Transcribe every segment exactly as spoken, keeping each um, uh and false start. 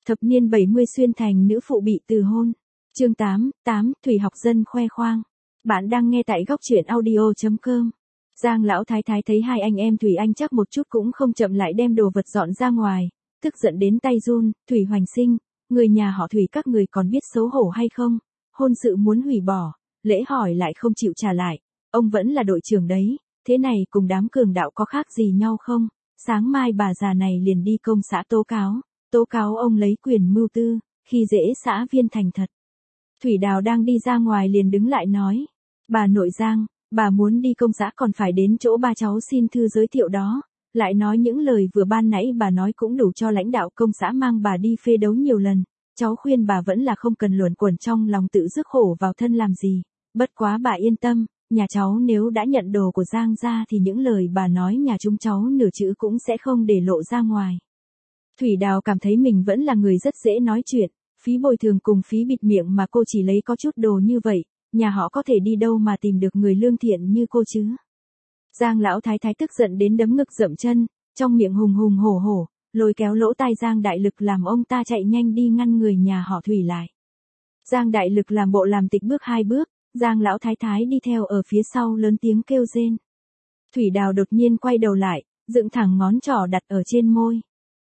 Thập niên bảy mươi xuyên thành nữ phụ bị từ hôn. Chương tám, tám, Thủy Học Dân khoe khoang. Bạn đang nghe tại góc truyện audio chấm com. Giang lão thái thái thấy hai anh em Thủy Anh chắc một chút cũng không chậm lại đem đồ vật dọn ra ngoài, tức giận đến tay run. Thủy Hoành Sinh, người nhà họ Thủy các người còn biết xấu hổ hay không? Hôn sự muốn hủy bỏ, lễ hỏi lại không chịu trả lại, ông vẫn là đội trưởng đấy, thế này cùng đám cường đạo có khác gì nhau không? Sáng mai bà già này liền đi công xã tố cáo, tố cáo ông lấy quyền mưu tư, khi dễ xã viên thành thật. Thủy Đào đang đi ra ngoài liền đứng lại nói, bà nội Giang, bà muốn đi công xã còn phải đến chỗ ba cháu xin thư giới thiệu đó, lại nói những lời vừa ban nãy bà nói cũng đủ cho lãnh đạo công xã mang bà đi phê đấu nhiều lần, cháu khuyên bà vẫn là không cần luẩn quẩn trong lòng tự rước khổ vào thân làm gì, bất quá bà yên tâm, nhà cháu nếu đã nhận đồ của Giang ra thì những lời bà nói nhà chúng cháu nửa chữ cũng sẽ không để lộ ra ngoài. Thủy Đào cảm thấy mình vẫn là người rất dễ nói chuyện, phí bồi thường cùng phí bịt miệng mà cô chỉ lấy có chút đồ như vậy, nhà họ có thể đi đâu mà tìm được người lương thiện như cô chứ. Giang lão thái thái tức giận đến đấm ngực dậm chân, trong miệng hùng hùng hổ hổ, lôi kéo lỗ tai Giang Đại Lực làm ông ta chạy nhanh đi ngăn người nhà họ Thủy lại. Giang Đại Lực làm bộ làm tịch bước hai bước, Giang lão thái thái đi theo ở phía sau lớn tiếng kêu rên. Thủy Đào đột nhiên quay đầu lại, dựng thẳng ngón trỏ đặt ở trên môi.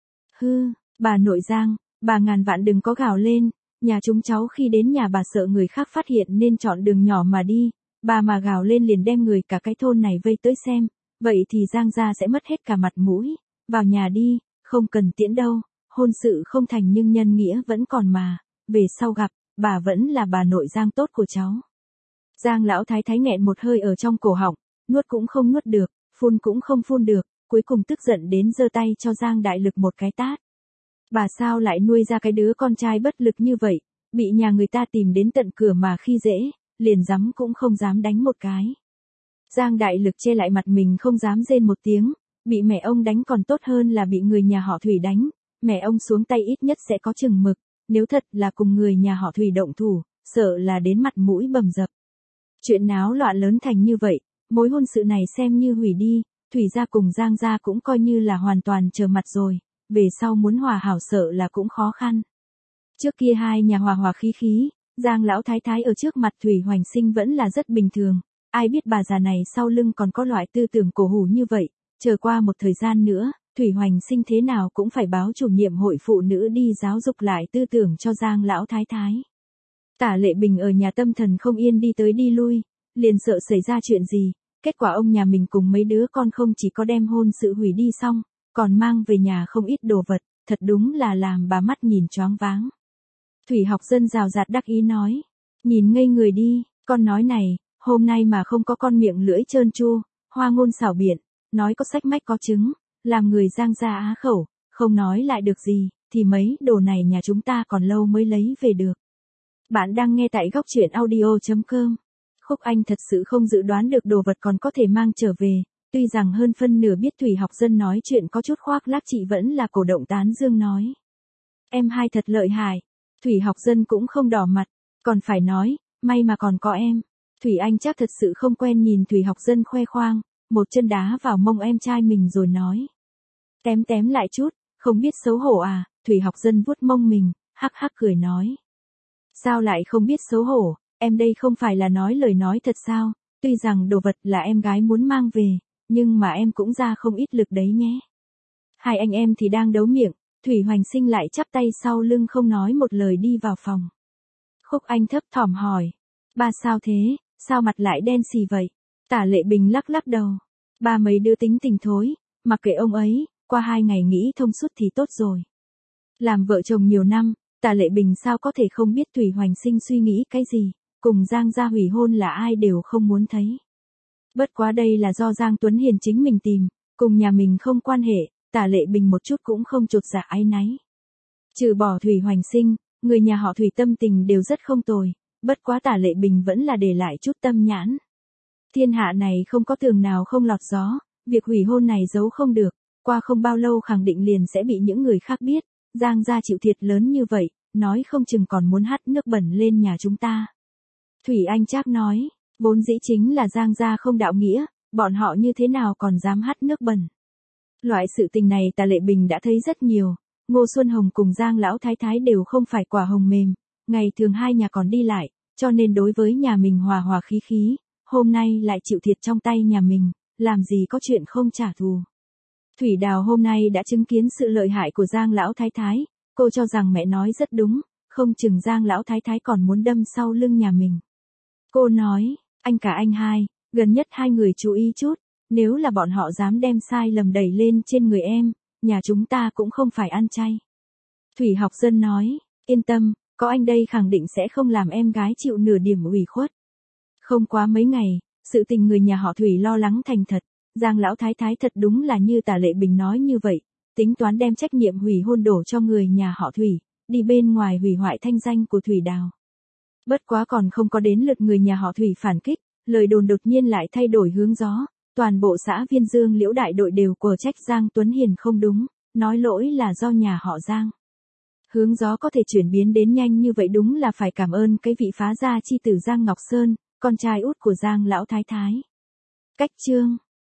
Hư, bà nội Giang, bà ngàn vạn đừng có gào lên, nhà chúng cháu khi đến nhà bà sợ người khác phát hiện nên chọn đường nhỏ mà đi, bà mà gào lên liền đem người cả cái thôn này vây tới xem, vậy thì Giang gia sẽ mất hết cả mặt mũi, vào nhà đi, không cần tiễn đâu, hôn sự không thành nhưng nhân nghĩa vẫn còn mà, về sau gặp, bà vẫn là bà nội Giang tốt của cháu. Giang lão thái thái nghẹn một hơi ở trong cổ họng, nuốt cũng không nuốt được, phun cũng không phun được, cuối cùng tức giận đến giơ tay cho Giang Đại Lực một cái tát. Bà sao lại nuôi ra cái đứa con trai bất lực như vậy, bị nhà người ta tìm đến tận cửa mà khi dễ, liền dám cũng không dám đánh một cái. Giang Đại Lực che lại mặt mình không dám rên một tiếng, bị mẹ ông đánh còn tốt hơn là bị người nhà họ Thủy đánh, mẹ ông xuống tay ít nhất sẽ có chừng mực, nếu thật là cùng người nhà họ Thủy động thủ, sợ là đến mặt mũi bầm dập. Chuyện náo loạn lớn thành như vậy, mối hôn sự này xem như hủy đi, Thủy gia cùng Giang gia cũng coi như là hoàn toàn trở mặt rồi, về sau muốn hòa hảo sợ là cũng khó khăn. Trước kia hai nhà hòa hòa khí khí, Giang lão thái thái ở trước mặt Thủy Hoành Sinh vẫn là rất bình thường, ai biết bà già này sau lưng còn có loại tư tưởng cổ hủ như vậy, chờ qua một thời gian nữa, Thủy Hoành Sinh thế nào cũng phải báo chủ nhiệm hội phụ nữ đi giáo dục lại tư tưởng cho Giang lão thái thái. Tả Lệ Bình ở nhà tâm thần không yên đi tới đi lui, liền sợ xảy ra chuyện gì, kết quả ông nhà mình cùng mấy đứa con không chỉ có đem hôn sự hủy đi xong, còn mang về nhà không ít đồ vật, thật đúng là làm bà mắt nhìn choáng váng. Thủy Học Dân rào rạt đắc ý nói, nhìn ngây người đi, con nói này, hôm nay mà không có con miệng lưỡi trơn tru, hoa ngôn xảo biện, nói có sách mách có chứng, làm người Giang gia á khẩu, không nói lại được gì, thì mấy đồ này nhà chúng ta còn lâu mới lấy về được. Bạn đang nghe tại góc truyện audio chấm com. Khúc Anh thật sự không dự đoán được đồ vật còn có thể mang trở về, tuy rằng hơn phân nửa biết Thủy Học Dân nói chuyện có chút khoác lác chị vẫn là cổ động tán dương nói. Em hai thật lợi hại, Thủy Học Dân cũng không đỏ mặt, còn phải nói, may mà còn có em. Thủy Anh chắc thật sự không quen nhìn Thủy Học Dân khoe khoang, một chân đá vào mông em trai mình rồi nói. Tém tém lại chút, không biết xấu hổ à, Thủy Học Dân vuốt mông mình, hắc hắc cười nói. Sao lại không biết xấu hổ, em đây không phải là nói lời nói thật sao, tuy rằng đồ vật là em gái muốn mang về, nhưng mà em cũng ra không ít lực đấy nhé. Hai anh em thì đang đấu miệng, Thủy Hoành Sinh lại chắp tay sau lưng không nói một lời đi vào phòng. Khúc Anh thấp thỏm hỏi, ba sao thế, sao mặt lại đen xì vậy? Tả Lệ Bình lắc lắc đầu, ba mấy đứa tính tình thối, mặc kệ ông ấy, qua hai ngày nghĩ thông suốt thì tốt rồi. Làm vợ chồng nhiều năm, Tả Lệ Bình sao có thể không biết Thủy Hoành Sinh suy nghĩ cái gì, cùng Giang gia hủy hôn là ai đều không muốn thấy. Bất quá đây là do Giang Tuấn Hiền chính mình tìm, cùng nhà mình không quan hệ, Tả Lệ Bình một chút cũng không chột dạ áy náy. Trừ bỏ Thủy Hoành Sinh, người nhà họ Thủy tâm tình đều rất không tồi, bất quá Tả Lệ Bình vẫn là để lại chút tâm nhãn. Thiên hạ này không có tường nào không lọt gió, việc hủy hôn này giấu không được, qua không bao lâu khẳng định liền sẽ bị những người khác biết, Giang gia chịu thiệt lớn như vậy, nói không chừng còn muốn hắt nước bẩn lên nhà chúng ta. Thủy Anh Trác nói, vốn dĩ chính là Giang gia không đạo nghĩa, bọn họ như thế nào còn dám hắt nước bẩn. Loại sự tình này Tả Lệ Bình đã thấy rất nhiều, Ngô Xuân Hồng cùng Giang lão thái thái đều không phải quả hồng mềm, ngày thường hai nhà còn đi lại, cho nên đối với nhà mình hòa hòa khí khí, hôm nay lại chịu thiệt trong tay nhà mình, làm gì có chuyện không trả thù. Thủy Đào hôm nay đã chứng kiến sự lợi hại của Giang lão thái thái, cô cho rằng mẹ nói rất đúng, không chừng Giang lão thái thái còn muốn đâm sau lưng nhà mình. Cô nói, anh cả anh hai, gần nhất hai người chú ý chút, nếu là bọn họ dám đem sai lầm đẩy lên trên người em, nhà chúng ta cũng không phải ăn chay. Thủy Học Dân nói, yên tâm, có anh đây khẳng định sẽ không làm em gái chịu nửa điểm ủy khuất. Không quá mấy ngày, sự tình người nhà họ Thủy lo lắng thành thật, Giang lão thái thái thật đúng là như Tả Lệ Bình nói như vậy, tính toán đem trách nhiệm hủy hôn đổ cho người nhà họ Thủy, đi bên ngoài hủy hoại thanh danh của Thủy Đào. Bất quá còn không có đến lượt người nhà họ Thủy phản kích, lời đồn đột nhiên lại thay đổi hướng gió, toàn bộ xã Viên Dương Liễu đại đội đều quở trách Giang Tuấn Hiền không đúng, nói lỗi là do nhà họ Giang. Hướng gió có thể chuyển biến đến nhanh như vậy đúng là phải cảm ơn cái vị phá gia chi tử Giang Ngọc Sơn, con trai út của Giang lão thái thái. Cách chương